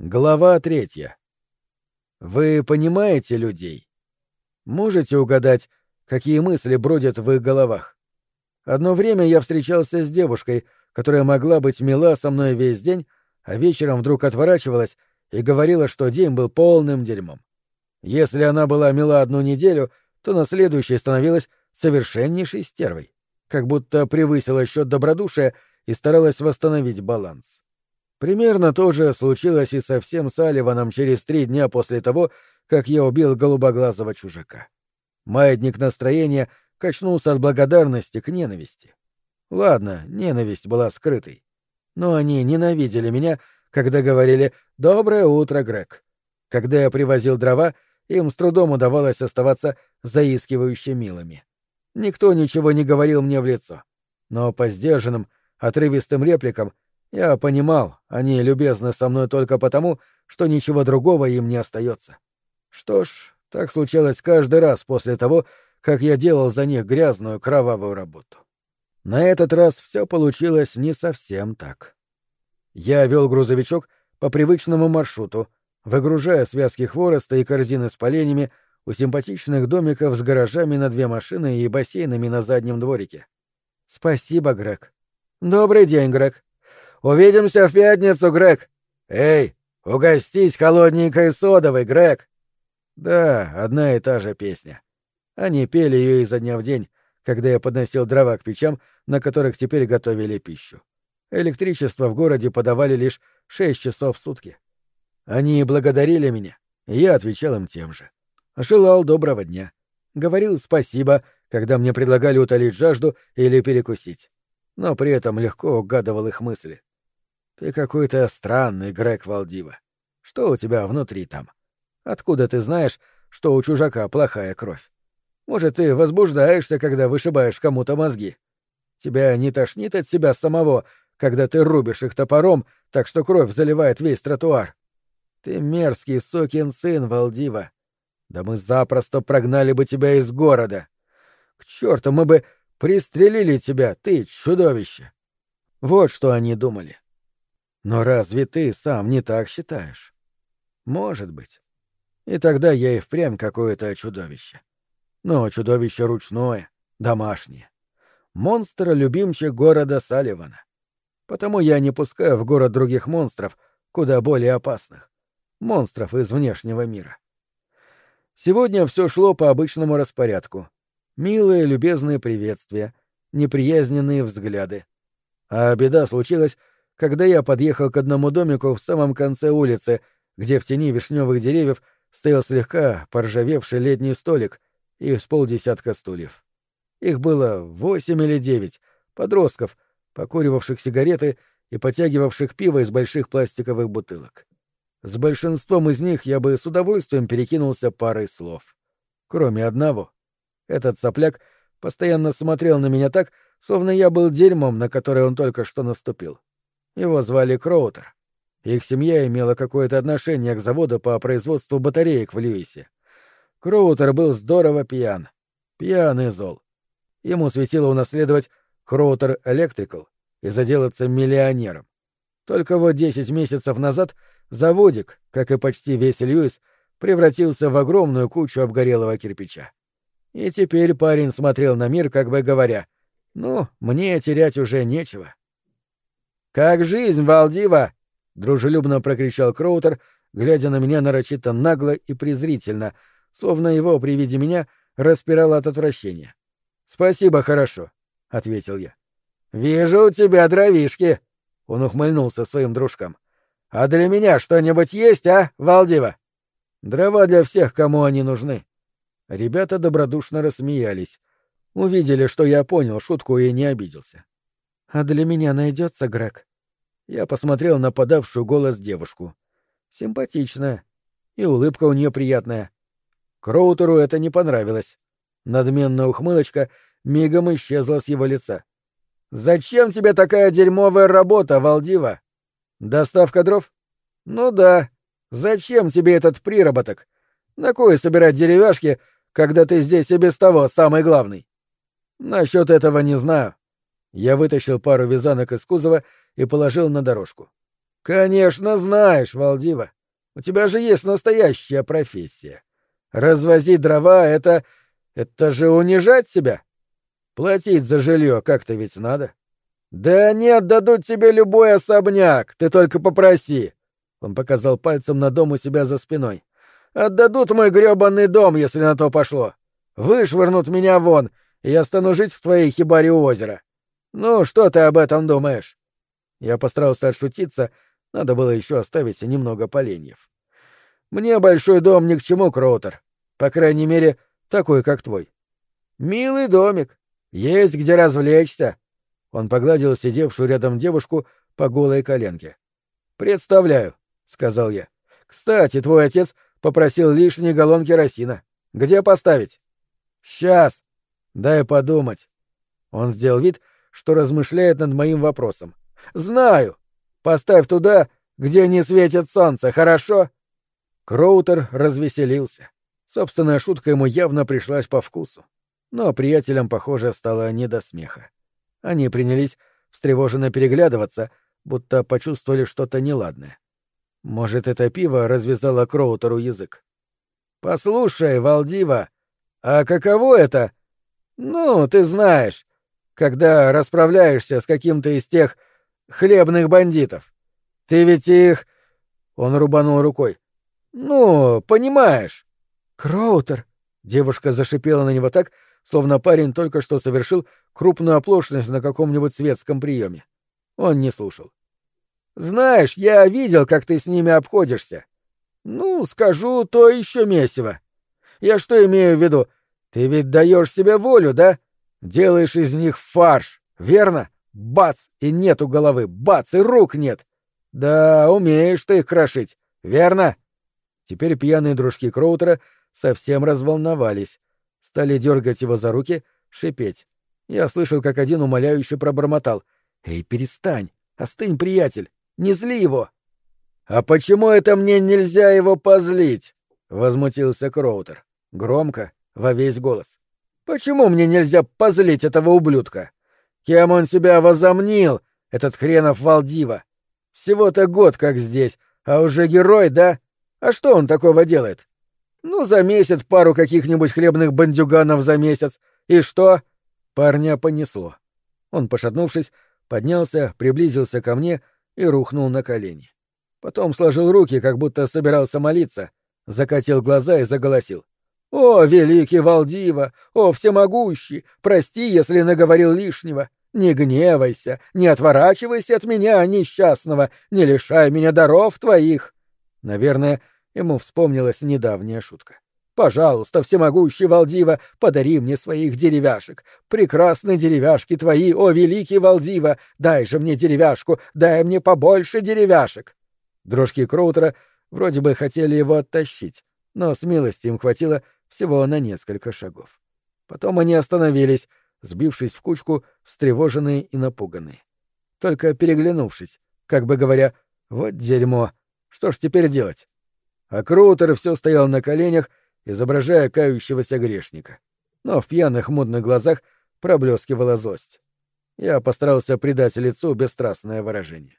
Глава 3. Вы понимаете людей? Можете угадать, какие мысли бродят в их головах? Одно время я встречался с девушкой, которая могла быть мила со мной весь день, а вечером вдруг отворачивалась и говорила, что день был полным дерьмом. Если она была мила одну неделю, то на следующей становилась совершеннейшей стервой, как будто превысила счет добродушия и старалась восстановить баланс. Примерно то же случилось и со всем Салливаном через 3 дня после того, как я убил голубоглазого чужака. Маятник настроения качнулся от благодарности к ненависти. Ладно, ненависть была скрытой. Но они ненавидели меня, когда говорили «Доброе утро, Грег». Когда я привозил дрова, им с трудом удавалось оставаться заискивающе милыми. Никто ничего не говорил мне в лицо. Но по сдержанным, отрывистым репликам я понимал, они любезны со мной только потому, что ничего другого им не остается. Что ж, так случалось каждый раз после того, как я делал за них грязную, кровавую работу. На этот раз все получилось не совсем так. Я вел грузовичок по привычному маршруту, выгружая связки хвороста и корзины с поленьями у симпатичных домиков с гаражами на 2 машины и бассейнами на заднем дворике. «Спасибо, Грег». «Добрый день, Грег». «Увидимся в пятницу, Грег!» «Эй, угостись холодненькой содовой, Грег!» Да, одна и та же песня. Они пели ее изо дня в день, когда я подносил дрова к печам, на которых теперь готовили пищу. Электричество в городе подавали лишь 6 часов в сутки. Они благодарили меня, и я отвечал им тем же. Желал доброго дня. Говорил спасибо, когда мне предлагали утолить жажду или перекусить. Но при этом легко угадывал их мысли. «Ты какой-то странный, Грег Валдива. Что у тебя внутри там? Откуда ты знаешь, что у чужака плохая кровь? Может, ты возбуждаешься, когда вышибаешь кому-то мозги? Тебя не тошнит от себя самого, когда ты рубишь их топором, так что кровь заливает весь тротуар? Ты мерзкий сукин сын, Валдива. Да мы запросто прогнали бы тебя из города. К черту, мы бы пристрелили тебя, ты чудовище!» Вот что они думали. Но разве ты сам не так считаешь? Может быть. И тогда я и впрямь какое-то чудовище. Но чудовище ручное, домашнее. Монстр-любимчик города Салливана. Потому я не пускаю в город других монстров, куда более опасных. Монстров из внешнего мира. Сегодня все шло по обычному распорядку. Милые, любезные приветствия, неприязненные взгляды. А беда случилась, когда я подъехал к одному домику в самом конце улицы, где в тени вишневых деревьев стоял слегка поржавевший летний столик и с полдесятка стульев. Их было 8 или 9 подростков, покуривавших сигареты и потягивавших пиво из больших пластиковых бутылок. С большинством из них я бы с удовольствием перекинулся парой слов. Кроме одного. Этот сопляк постоянно смотрел на меня так, словно я был дерьмом, на которое он только что наступил. Его звали Кроутер. Их семья имела какое-то отношение к заводу по производству батареек в Льюисе. Кроутер был здорово пьян. Пьян и зол. Ему светило унаследовать Кроутер Электрикал и заделаться миллионером. Только вот 10 месяцев назад заводик, как и почти весь Льюис, превратился в огромную кучу обгорелого кирпича. И теперь парень смотрел на мир, как бы говоря, «Ну, мне терять уже нечего». «Как жизнь, Валдива?» — дружелюбно прокричал Кроутер, глядя на меня нарочито нагло и презрительно, словно его при виде меня распирало от отвращения. «Спасибо, хорошо», — ответил я. «Вижу у тебя дровишки», — он ухмыльнулся своим дружкам. «А для меня что-нибудь есть, а, Валдива?» «Дрова для всех, кому они нужны». Ребята добродушно рассмеялись. Увидели, что я понял шутку и не обиделся. «А для меня найдется, Грег?» Я посмотрел на подавшую голос девушку. Симпатичная. И улыбка у нее приятная. Кроутеру это не понравилось. Надменная ухмылочка мигом исчезла с его лица. «Зачем тебе такая дерьмовая работа, Валдива?» «Доставка дров?» «Ну да. Зачем тебе этот приработок? На кой собирать деревяшки, когда ты здесь и без того самый главный?» «Насчет этого не знаю». Я вытащил пару вязанок из кузова и положил на дорожку. Конечно, знаешь, Валдива. У тебя же есть настоящая профессия. Развозить дрова — это же унижать себя. Платить за жилье как-то ведь надо. Да они отдадут тебе любой особняк, ты только попроси. Он показал пальцем на дом у себя за спиной. Отдадут мой грёбаный дом, если на то пошло. Вышвырнут меня вон, и я стану жить в твоей хибаре у озера. Ну, что ты об этом думаешь? Я постарался отшутиться, надо было еще оставить немного поленьев. Мне большой дом ни к чему, Кроутер. По крайней мере, такой, как твой. Милый домик. Есть где развлечься. Он погладил сидевшую рядом девушку по голой коленке. «Представляю», — сказал я. «Кстати, твой отец попросил лишние галлон керосина. Где поставить?» «Сейчас. Дай подумать». Он сделал вид, что размышляет над моим вопросом. «Знаю. Поставь туда, где не светит солнце, хорошо?» Кроутер развеселился. Собственная шутка ему явно пришлась по вкусу. Но приятелям, похоже, стало не до смеха. Они принялись встревоженно переглядываться, будто почувствовали что-то неладное. Может, это пиво развязало Кроутеру язык. «Послушай, Валдива, а каково это? Ну, ты знаешь, когда расправляешься с каким-то из тех хлебных бандитов. Ты ведь их...» Он рубанул рукой. «Ну, понимаешь». «Кроутер!» — девушка зашипела на него так, словно парень только что совершил крупную оплошность на каком-нибудь светском приеме. Он не слушал. «Знаешь, я видел, как ты с ними обходишься. Ну, скажу, то еще месиво. Я что имею в виду? Ты ведь даешь себе волю, да? Делаешь из них фарш, верно? Бац, и нету головы, бац, и рук нет. Да, умеешь ты их крошить, верно?» Теперь пьяные дружки Кроутера совсем разволновались. Стали дергать его за руки, шипеть. Я слышал, как один умоляюще пробормотал. «Эй, перестань! Остынь, приятель! Не зли его!» «А почему это мне нельзя его позлить?» — возмутился Кроутер. Громко, во весь голос. «Почему мне нельзя позлить этого ублюдка? Кем он себя возомнил, этот хренов Валдива? Всего-то год как здесь, а уже герой, да? А что он такого делает? Ну, замесит пару каких-нибудь хлебных бандюганов за месяц. И что?» Парня понесло. Он, пошатнувшись, поднялся, приблизился ко мне и рухнул на колени. Потом сложил руки, как будто собирался молиться, закатил глаза и заголосил. «О, великий Валдива! О, всемогущий! Прости, если наговорил лишнего! Не гневайся, не отворачивайся от меня, несчастного, не лишай меня даров твоих!» Наверное, ему вспомнилась недавняя шутка. «Пожалуйста, всемогущий Валдива, подари мне своих деревяшек. Прекрасные деревяшки твои, о великий Валдива! Дай же мне деревяшку, дай мне побольше деревяшек!» Дружки Кроутера вроде бы хотели его оттащить, но смелости им хватило всего на несколько шагов. Потом они остановились, сбившись в кучку, встревоженные и напуганные. Только переглянувшись, как бы говоря, «Вот дерьмо! Что ж теперь делать?» А Кроутер все стоял на коленях, изображая кающегося грешника. Но в пьяных модных глазах проблескивала злость. Я постарался придать лицу бесстрастное выражение.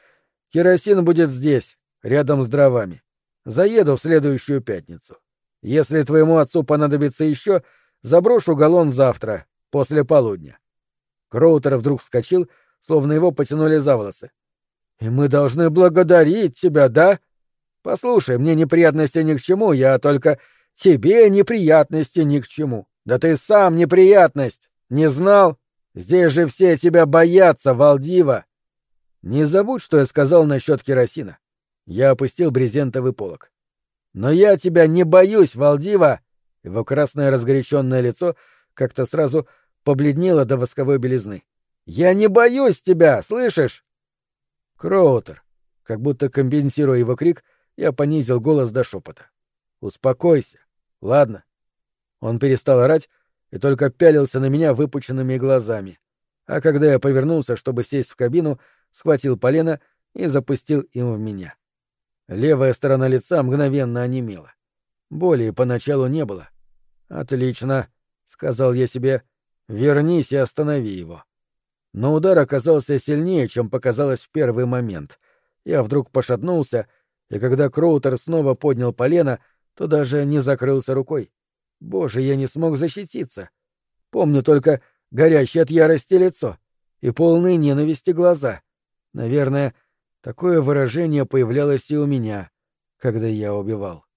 «Керосин будет здесь, рядом с дровами. Заеду в следующую пятницу. Если твоему отцу понадобится еще, заброшу галлон завтра, после полудня». Кроутер вдруг вскочил, словно его потянули за волосы. «И мы должны благодарить тебя, да? Послушай, мне неприятности ни к чему, я только... Тебе неприятности ни к чему. Да ты сам неприятность! Не знал? Здесь же все тебя боятся, Валдива!» «Не забудь, что я сказал насчет керосина». Я опустил брезентовый полог. «Но я тебя не боюсь, Валдива!» Его красное разгоряченное лицо как-то сразу побледнело до восковой белизны. «Я не боюсь тебя, слышишь?» «Кроутер», как будто компенсируя его крик, я понизил голос до шепота. «Успокойся, ладно?» Он перестал орать и только пялился на меня выпученными глазами. А когда я повернулся, чтобы сесть в кабину, схватил полено и запустил им в меня. Левая сторона лица мгновенно онемела. Боли поначалу не было. «Отлично», — сказал я себе, — «вернись и останови его». Но удар оказался сильнее, чем показалось в первый момент. Я вдруг пошатнулся, и когда Кроутер снова поднял полено, то даже не закрылся рукой. Боже, я не смог защититься. Помню только горящее от ярости лицо и полные ненависти глаза. Наверное, такое выражение появлялось и у меня, когда я убивал.